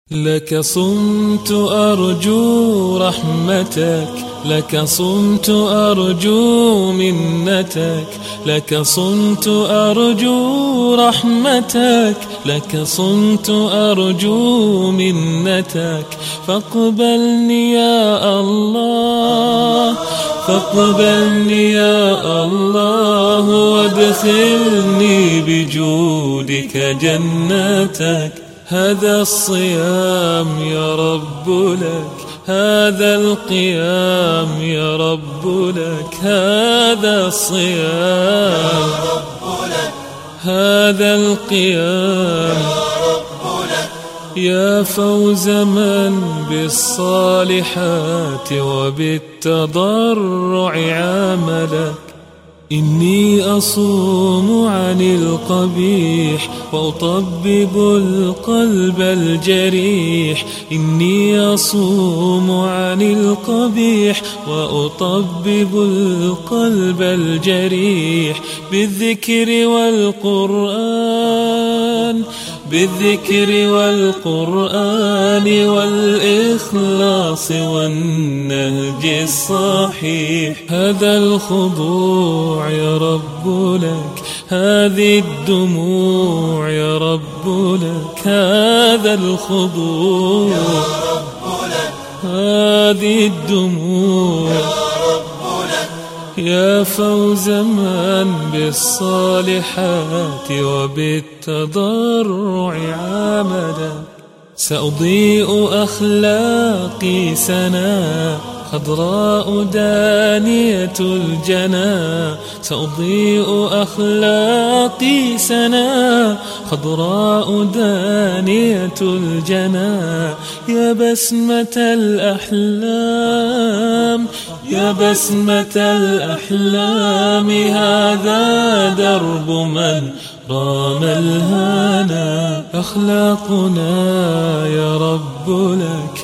لك صمت أرجو رحمتك، لك صمت أرجو منتك، لك صمت أرجو رحمتك، لك صمت أرجو منتك. فاقبلني يا الله، فاقبلني يا الله، وادخلني بجودك جنتك. هذا الصيام يا رب لك، هذا القيام يا رب لك، هذا الصيام يا رب لك، هذا القيام يا رب لك. يا فوز من بالصالحات وبالتضرع عاملك. إني أصوم عن القبيح وأطبب القلب الجريح، إني أصوم عن القبيح وأطبب القلب الجريح. بالذكر والقرآن، بالذكر والقرآن والإخلاص والنهج الصحيح. هذا الخضوع يا رب لك، هذه الدموع يا رب لك، هذا الخضوع يا رب لك، هذه الدموع يا رب لك. يا فوز من بالصالحات وبالتضرع عاملك. سأضيء أخلاقي سنا خضراء دانية الجنى، سأضيء أخلاقي سنا خضراء دانية الجنى. يا بسمة الأحلام، يا بسمة الأحلام، هذا درب من رام الهنا. أخلاقنا يا رب لك،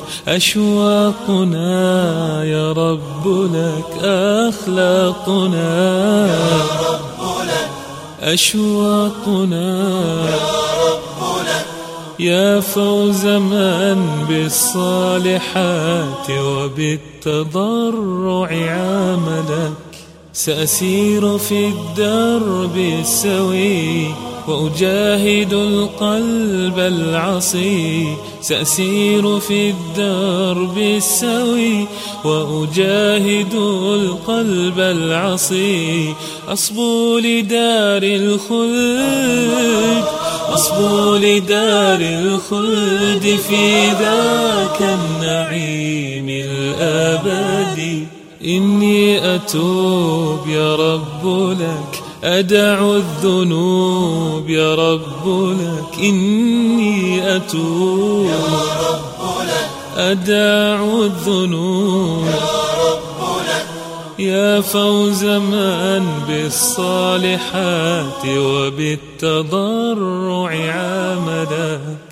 أشواقنا يا رب لك، أخلاقنا يا رب لك، أشواقنا يا رب لك. يا فوز من بالصالحات وبالتضرع عاملك. سأسير في الدرب السوي وأجاهد القلب العصي، سأسير في الدرب السوي وأجاهد القلب العصي. أصبو لدار الخلد، أصبو لدار الخلد في ذاك النعيم الأبدي. إني أتوب يا رب لك، أدع الذنوب يا رب لك، إني أتوب يا رب لك، أدع الذنوب يا رب لك. يا فوز من بالصالحات وبالتضرع عاملا.